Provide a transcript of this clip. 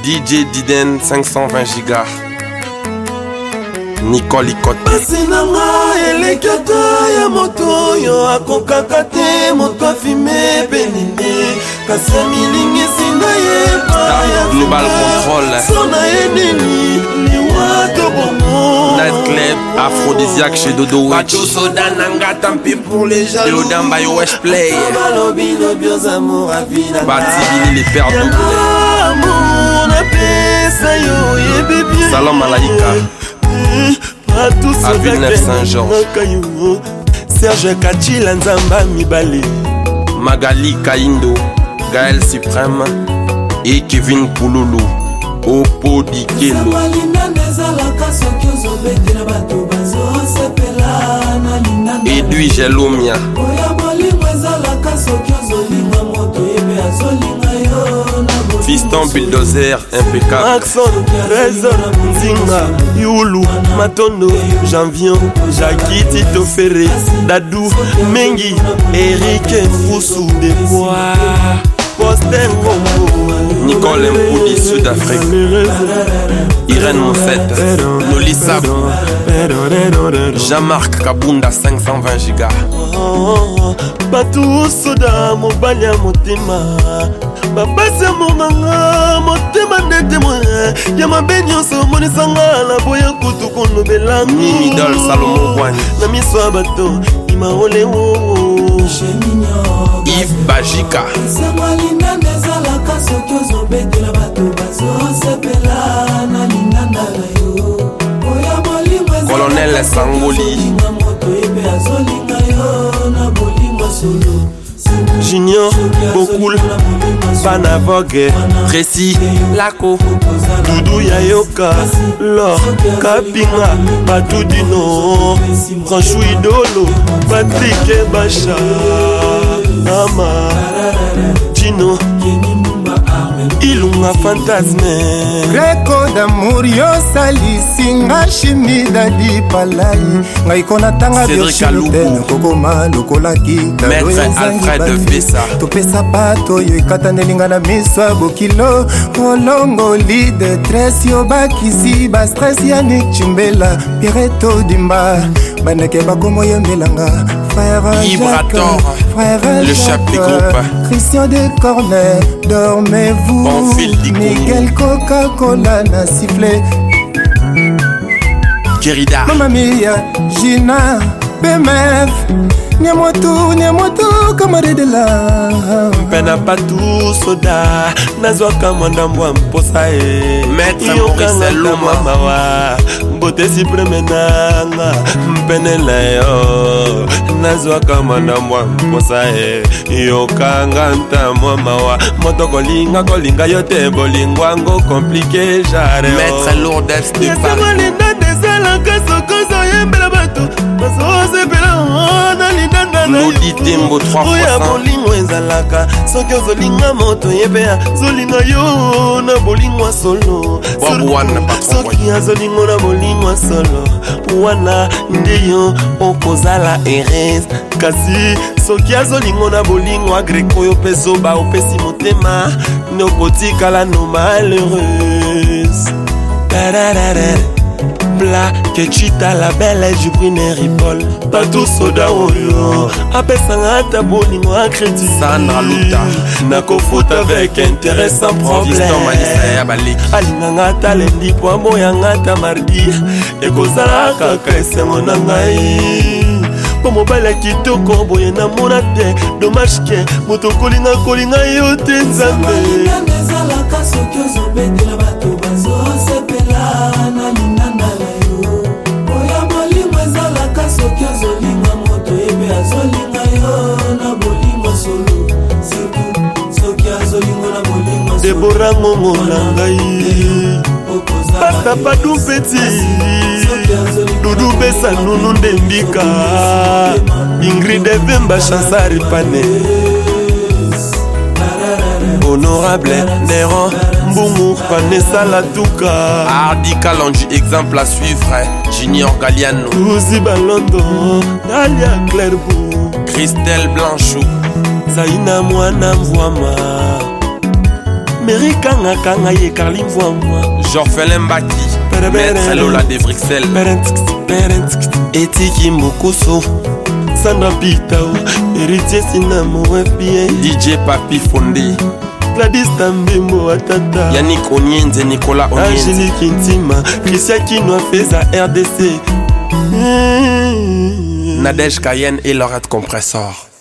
DJ Diden 520 gigas. Nicole Icote. Pasinanga elekata ya moto yo akokaka te moto afime penine kasi milingi sina ye Global Control. Sona eneni liwato bongo. Night Club aphrodisiaque chez Dodo Witch. Bato soda nanga tampi pour les jaloux. Léodin Bayo Wesh Play. Balobi no bios amour à vida. Bativini les pères doubles. Amour na pesa yo yebe bien. Salon Malaika. À Villeneuve Saint-Jean. Serge Kachila Nzamba Mibali. Magali Kaindo, Gaël Suprême et Kevin Pouloulou. Opo Dikelo. Edui Gelomia. Fiston Bulldozer impeccable. Maxon, Trésor, Zinga, Youlou, Matondo, Janvion, Jackie, Tito Ferré, Dadou, Mengi, Eric Foussou, Despois, Poster Combo, Nicole Mpoudi, Sud-Afrique. Irène Moussette, Noli Sab, Jean-Marc Kabunda 520 gigas. Batou Soda, Mobalia Motema. Bapasi amour nanga motema ndete mwe ya mabe nyonso monisanga na boya kutu kolobelami Mimidol Salomon Wani na miso ya bato imaole wo Yves Bajika Colonel Sangoli Junior, Bokul, Panavogue, Précis, Laco, Doudou Yayoka, Lor, Kapinga, Batou Dino, Franchou Idolo, Patrick Bacha, Ama, Gino, Ilunga Fantasme. Greco d'amour yo salisinga chimie dadi palai ngai kona tanga Cédric kokoma lokolaki Maître Alfred Bessa topesa pato yo ikatandelinga na miso bokilo olongoli de tres yo bakisi ba stress ya Nichumbela Pireto Dimba bandeke bakomo yombelanga frère Ibrator, frère le chef du groupe Christian de Cornet, dormez-vous Miguel Coca-Cola na sifflé Kerida Mamma mia, Gina, PMF Nyamotu, camarade de la Pena Batou Soda, Nazwaka Mwandambwa Mposa Maître Maurice Loma Mawa, Bote si premenanga, Mpenela yo Nazwaka Mwandambwa Mposa Yokanga Ntamwa Mawa Motoko kolinga yote bolingwango compliqué jare Maître Lourdes de Paris Lodi Tembo 3 fois bolingo ezalaka soki ozolinga moto yebea zolinga yo na bolingo solo soki azolingo na bolingo solo wana nde yo okozala heureuse kasi soki azolingo na bolingo agreko oyo mpe zoba opesi motema nde okotikala no malheureuse Bla que chita la belle du brune ripol Batou Soda oyo apesanga ata bolingo a crédit Sandra Luta Nako faute avec intérêt sans problème Alinganga ata lendi po amoyanga ata mardi Ekozala kaka esengo na ngai Po mobile ya kitoko boye na mona te Dommage ke moto kolinga yo te nzambe Deborah Ngongo na ngai Pasta Padou Petit Doudou Bessa Nunu Ndembika Ingrid Vemba Chansari Pane Honorable Néron Mbungu Vanessa Latuka Hardy Kalonji, exemple à suivre Junior Galliano Uzi Balondo Dalia Clairbourg Christelle Blanchot Zaina Mwana Mvwama Merikanga kanga ye Carline Voix. Jorfelin Mbaki, Maître Lola de Bruxelles, Etiki Mokoso, Sandra Pitao, Héritier Sinamo FBA, DJ Papi Fondé, Gladys Tambembo Atata, Yannick Onyenze, Nicolas Onyenze, Angélique Intima, Christian Kinoa Feza RDC, Nadège Cayenne et Laurette Compressor.